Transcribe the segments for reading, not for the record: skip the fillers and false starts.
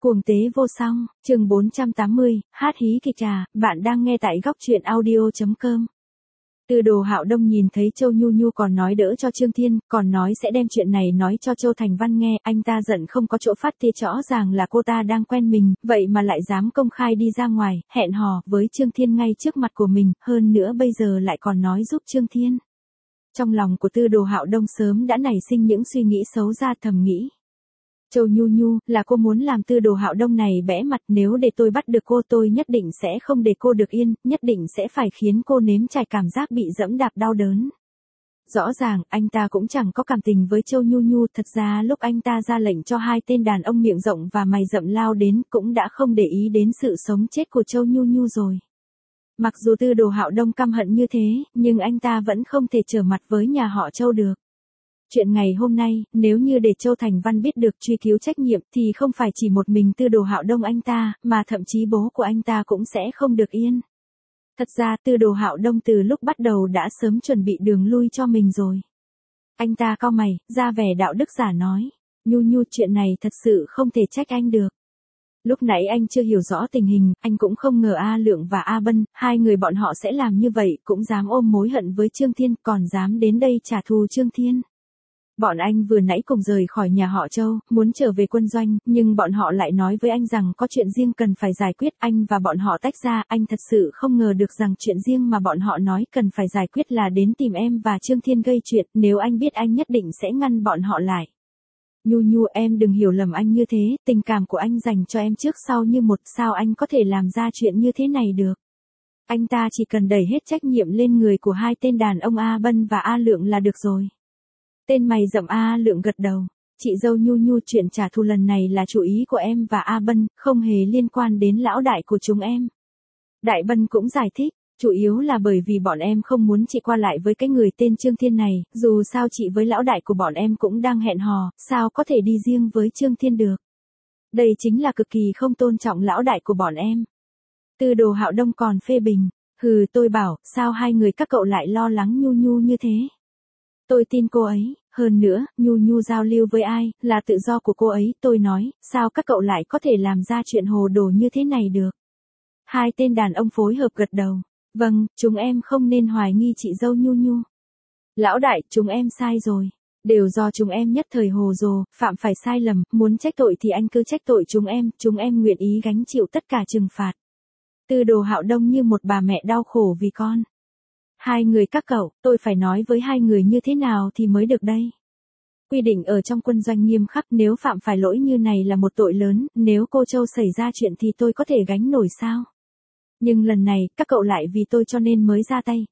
Cuồng tế vô song, chương 480, hát hí kịch trà, bạn đang nghe tại góc truyện audio.com. Tư Đồ Hạo Đông nhìn thấy Châu Nhu Nhu còn nói đỡ cho Trương Thiên, còn nói sẽ đem chuyện này nói cho Châu Thành Văn nghe, anh ta giận không có chỗ phát, thì rõ ràng là cô ta đang quen mình, vậy mà lại dám công khai đi ra ngoài, hẹn hò với Trương Thiên ngay trước mặt của mình, hơn nữa bây giờ lại còn nói giúp Trương Thiên. Trong lòng của Tư Đồ Hạo Đông sớm đã nảy sinh những suy nghĩ xấu xa, thầm nghĩ. Châu Nhu Nhu, là cô muốn làm Tư Đồ Hạo Đông này bẽ mặt, nếu để tôi bắt được cô tôi nhất định sẽ không để cô được yên, nhất định sẽ phải khiến cô nếm trải cảm giác bị dẫm đạp đau đớn. Rõ ràng, anh ta cũng chẳng có cảm tình với Châu Nhu Nhu, thật ra lúc anh ta ra lệnh cho hai tên đàn ông miệng rộng và mày rậm lao đến, cũng đã không để ý đến sự sống chết của Châu Nhu Nhu rồi. Mặc dù Tư Đồ Hạo Đông căm hận như thế, nhưng anh ta vẫn không thể trở mặt với nhà họ Châu được. Chuyện ngày hôm nay, nếu như để Châu Thành Văn biết được truy cứu trách nhiệm thì không phải chỉ một mình Tư Đồ Hạo Đông anh ta, mà thậm chí bố của anh ta cũng sẽ không được yên. Thật ra Tư Đồ Hạo Đông từ lúc bắt đầu đã sớm chuẩn bị đường lui cho mình rồi. Anh ta cau mày, ra vẻ đạo đức giả nói, Nhu Nhu, chuyện này thật sự không thể trách anh được. Lúc nãy anh chưa hiểu rõ tình hình, anh cũng không ngờ A Lượng và A Bân, hai người bọn họ sẽ làm như vậy, cũng dám ôm mối hận với Trương Thiên, còn dám đến đây trả thù Trương Thiên. Bọn anh vừa nãy cùng rời khỏi nhà họ Châu, muốn trở về quân doanh, nhưng bọn họ lại nói với anh rằng có chuyện riêng cần phải giải quyết, anh và bọn họ tách ra, anh thật sự không ngờ được rằng chuyện riêng mà bọn họ nói cần phải giải quyết là đến tìm em và Trương Thiên gây chuyện, nếu anh biết anh nhất định sẽ ngăn bọn họ lại. Nhu Nhu, em đừng hiểu lầm anh như thế, tình cảm của anh dành cho em trước sau như một, sao anh có thể làm ra chuyện như thế này được. Anh ta chỉ cần đẩy hết trách nhiệm lên người của hai tên đàn ông A Bân và A Lượng là được rồi. Tên mày rậm A Lượng gật đầu, chị dâu Nhu Nhu, chuyện trả thù lần này là chủ ý của em và A Bân, không hề liên quan đến lão đại của chúng em. Đại Bân cũng giải thích, chủ yếu là bởi vì bọn em không muốn chị qua lại với cái người tên Trương Thiên này, dù sao chị với lão đại của bọn em cũng đang hẹn hò, sao có thể đi riêng với Trương Thiên được. Đây chính là cực kỳ không tôn trọng lão đại của bọn em. Tư Đồ Hạo Đông còn phê bình, hừ, tôi bảo, sao hai người các cậu lại lo lắng Nhu Nhu như thế. Tôi tin cô ấy, hơn nữa, Nhu Nhu giao lưu với ai, là tự do của cô ấy, tôi nói, sao các cậu lại có thể làm ra chuyện hồ đồ như thế này được. Hai tên đàn ông phối hợp gật đầu, vâng, chúng em không nên hoài nghi chị dâu Nhu Nhu. Lão đại, chúng em sai rồi, đều do chúng em nhất thời hồ đồ, phạm phải sai lầm, muốn trách tội thì anh cứ trách tội chúng em nguyện ý gánh chịu tất cả trừng phạt. Tư Đồ Hạo Đông như một bà mẹ đau khổ vì con. Hai người các cậu, tôi phải nói với hai người như thế nào thì mới được đây. Quy định ở trong quân doanh nghiêm khắc, nếu phạm phải lỗi như này là một tội lớn, nếu cô Châu xảy ra chuyện thì tôi có thể gánh nổi sao? Nhưng lần này, các cậu lại vì tôi cho nên mới ra tay,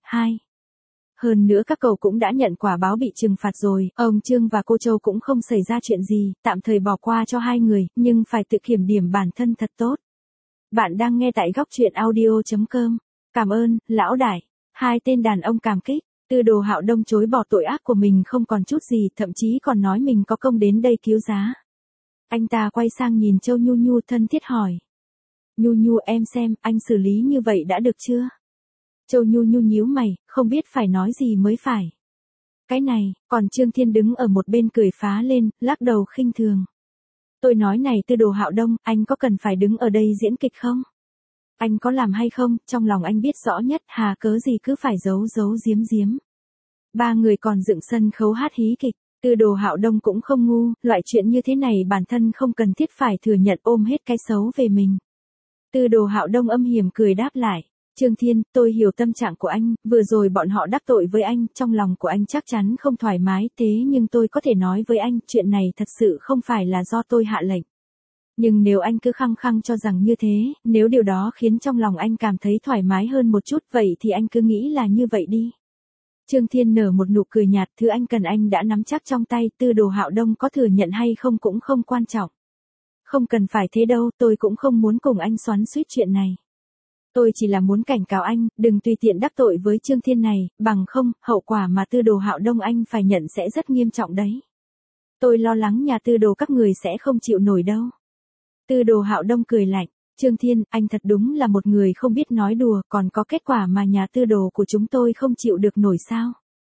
hơn nữa các cậu cũng đã nhận quả báo bị trừng phạt rồi, ông Trương và cô Châu cũng không xảy ra chuyện gì, tạm thời bỏ qua cho hai người, nhưng phải tự kiểm điểm bản thân thật tốt. Bạn đang nghe tại góc truyện audio.com. Cảm ơn, lão đại. Hai tên đàn ông cảm kích, Tư Đồ Hạo Đông chối bỏ tội ác của mình không còn chút gì, thậm chí còn nói mình có công đến đây cứu giá. Anh ta quay sang nhìn Châu Nhu Nhu thân thiết hỏi. Nhu Nhu, em xem, anh xử lý như vậy đã được chưa? Châu Nhu Nhu nhíu mày, không biết phải nói gì mới phải. Cái này, còn Trương Thiên đứng ở một bên cười phá lên, lắc đầu khinh thường. Tôi nói này Tư Đồ Hạo Đông, anh có cần phải đứng ở đây diễn kịch không? Anh có làm hay không, trong lòng anh biết rõ nhất, hà cớ gì cứ phải giấu giếm. Ba người còn dựng sân khấu hát hí kịch, Tư Đồ Hạo Đông cũng không ngu, loại chuyện như thế này bản thân không cần thiết phải thừa nhận ôm hết cái xấu về mình. Tư Đồ Hạo Đông âm hiểm cười đáp lại, Trương Thiên, tôi hiểu tâm trạng của anh, vừa rồi bọn họ đắc tội với anh, trong lòng của anh chắc chắn không thoải mái, thế nhưng tôi có thể nói với anh, chuyện này thật sự không phải là do tôi hạ lệnh. Nhưng nếu anh cứ khăng khăng cho rằng như thế, nếu điều đó khiến trong lòng anh cảm thấy thoải mái hơn một chút, vậy thì anh cứ nghĩ là như vậy đi. Trương Thiên nở một nụ cười nhạt, thứ anh cần anh đã nắm chắc trong tay, Tư Đồ Hạo Đông có thừa nhận hay không cũng không quan trọng. Không cần phải thế đâu, tôi cũng không muốn cùng anh xoắn xuýt chuyện này. Tôi chỉ là muốn cảnh cáo anh, đừng tùy tiện đắc tội với Trương Thiên này, bằng không, hậu quả mà Tư Đồ Hạo Đông anh phải nhận sẽ rất nghiêm trọng đấy. Tôi lo lắng nhà Tư Đồ các người sẽ không chịu nổi đâu. Tư Đồ Hạo Đông cười lạnh, Trương Thiên, anh thật đúng là một người không biết nói đùa, còn có kết quả mà nhà Tư Đồ của chúng tôi không chịu được nổi sao?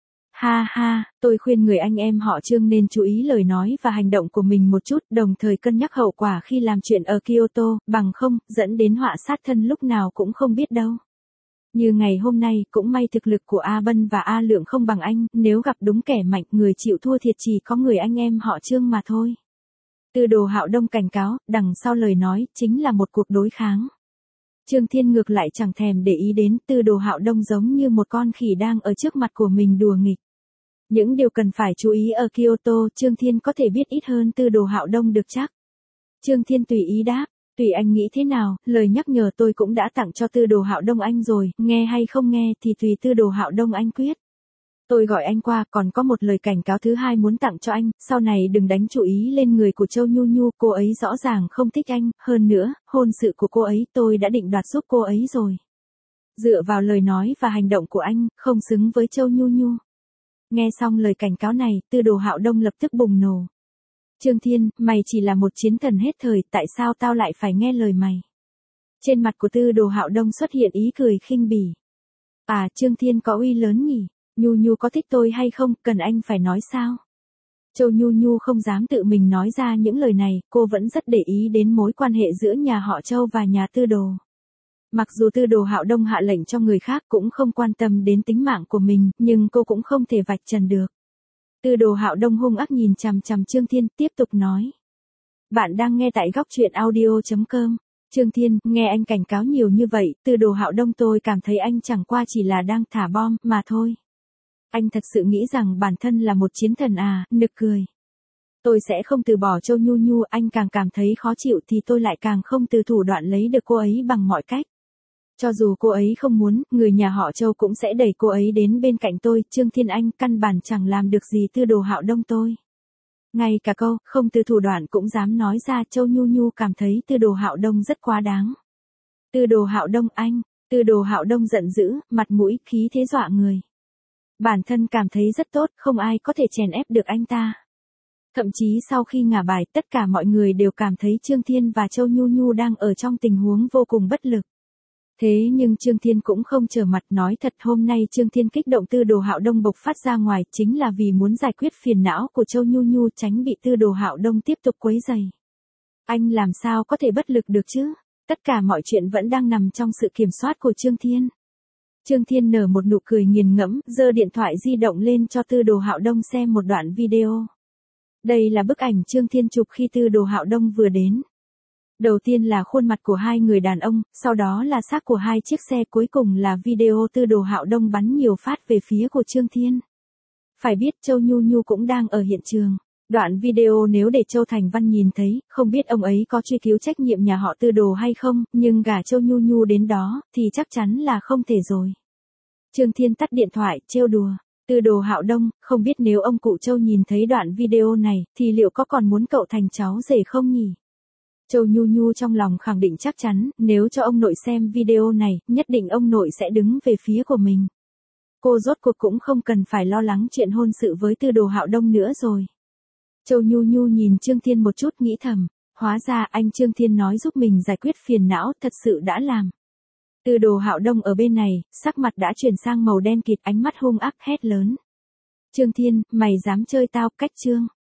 Ha ha, tôi khuyên người anh em họ Trương nên chú ý lời nói và hành động của mình một chút, đồng thời cân nhắc hậu quả khi làm chuyện ở Kyoto, bằng không, dẫn đến họa sát thân lúc nào cũng không biết đâu. Như ngày hôm nay, cũng may thực lực của A Bân và A Lượng không bằng anh, nếu gặp đúng kẻ mạnh, người chịu thua thiệt chỉ có người anh em họ Trương mà thôi. Tư Đồ Hạo Đông cảnh cáo, đằng sau lời nói, chính là một cuộc đối kháng. Trương Thiên ngược lại chẳng thèm để ý đến, Tư Đồ Hạo Đông giống như một con khỉ đang ở trước mặt của mình đùa nghịch. Những điều cần phải chú ý ở Kyoto, Trương Thiên có thể biết ít hơn Tư Đồ Hạo Đông được chắc. Trương Thiên tùy ý đáp, tùy anh nghĩ thế nào, lời nhắc nhở tôi cũng đã tặng cho Tư Đồ Hạo Đông anh rồi, nghe hay không nghe thì tùy Tư Đồ Hạo Đông anh quyết. Tôi gọi anh qua, còn có một lời cảnh cáo thứ hai muốn tặng cho anh, sau này đừng đánh chú ý lên người của Châu Nhu Nhu, cô ấy rõ ràng không thích anh, hơn nữa, hôn sự của cô ấy tôi đã định đoạt giúp cô ấy rồi. Dựa vào lời nói và hành động của anh, không xứng với Châu Nhu Nhu. Nghe xong lời cảnh cáo này, Tư Đồ Hạo Đông lập tức bùng nổ. Trương Thiên, mày chỉ là một chiến thần hết thời, tại sao tao lại phải nghe lời mày? Trên mặt của Tư Đồ Hạo Đông xuất hiện ý cười khinh bỉ. À, Trương Thiên có uy lớn nhỉ? Nhu Nhu có thích tôi hay không, cần anh phải nói sao? Châu Nhu Nhu không dám tự mình nói ra những lời này, cô vẫn rất để ý đến mối quan hệ giữa nhà họ Châu và nhà Tư Đồ. Mặc dù Tư Đồ Hạo Đông hạ lệnh cho người khác cũng không quan tâm đến tính mạng của mình, nhưng cô cũng không thể vạch trần được. Tư Đồ Hạo Đông hung ác nhìn chằm chằm Trương Thiên, tiếp tục nói. Bạn đang nghe tại góc truyện audio.com. Trương Thiên, nghe anh cảnh cáo nhiều như vậy, Tư Đồ Hạo Đông tôi cảm thấy anh chẳng qua chỉ là đang thả bom, mà thôi. Anh thật sự nghĩ rằng bản thân là một chiến thần à, nực cười. Tôi sẽ không từ bỏ Châu Nhu Nhu, anh càng cảm thấy khó chịu thì tôi lại càng không từ thủ đoạn lấy được cô ấy bằng mọi cách. Cho dù cô ấy không muốn, người nhà họ Châu cũng sẽ đẩy cô ấy đến bên cạnh tôi, Trương Thiên anh căn bản chẳng làm được gì Tư Đồ Hạo Đông tôi. Ngay cả câu, không từ thủ đoạn cũng dám nói ra, Châu Nhu Nhu cảm thấy Tư Đồ Hạo Đông rất quá đáng. Tư Đồ Hạo Đông anh, Tư Đồ Hạo Đông giận dữ, mặt mũi, khí thế dọa người. Bản thân cảm thấy rất tốt, không ai có thể chèn ép được anh ta. Thậm chí sau khi ngả bài, tất cả mọi người đều cảm thấy Trương Thiên và Châu Nhu Nhu đang ở trong tình huống vô cùng bất lực. Thế nhưng Trương Thiên cũng không trở mặt, nói thật hôm nay Trương Thiên kích động Tư Đồ Hạo Đông bộc phát ra ngoài chính là vì muốn giải quyết phiền não của Châu Nhu Nhu, tránh bị Tư Đồ Hạo Đông tiếp tục quấy rầy. Anh làm sao có thể bất lực được chứ? Tất cả mọi chuyện vẫn đang nằm trong sự kiểm soát của Trương Thiên. Trương Thiên nở một nụ cười nghiền ngẫm, giơ điện thoại di động lên cho Tư Đồ Hạo Đông xem một đoạn video. Đây là bức ảnh Trương Thiên chụp khi Tư Đồ Hạo Đông vừa đến. Đầu tiên là khuôn mặt của hai người đàn ông, sau đó là xác của hai chiếc xe, cuối cùng là video Tư Đồ Hạo Đông bắn nhiều phát về phía của Trương Thiên. Phải biết Châu Nhu Nhu cũng đang ở hiện trường. Đoạn video nếu để Châu Thành Văn nhìn thấy, không biết ông ấy có truy cứu trách nhiệm nhà họ Tư Đồ hay không, nhưng gả Châu Nhu Nhu đến đó, thì chắc chắn là không thể rồi. Trương Thiên tắt điện thoại, trêu đùa. Tư Đồ Hạo Đông, không biết nếu ông cụ Châu nhìn thấy đoạn video này, thì liệu có còn muốn cậu thành cháu rể không nhỉ? Châu Nhu Nhu trong lòng khẳng định chắc chắn, nếu cho ông nội xem video này, nhất định ông nội sẽ đứng về phía của mình. Cô rốt cuộc cũng không cần phải lo lắng chuyện hôn sự với Tư Đồ Hạo Đông nữa rồi. Châu Nhu Nhu nhìn Trương Thiên một chút, nghĩ thầm, hóa ra anh Trương Thiên nói giúp mình giải quyết phiền não, thật sự đã làm. Tư Đồ Hạo Đông ở bên này, sắc mặt đã chuyển sang màu đen kịt, ánh mắt hung ác hét lớn. Trương Thiên, mày dám chơi tao, cách Trương.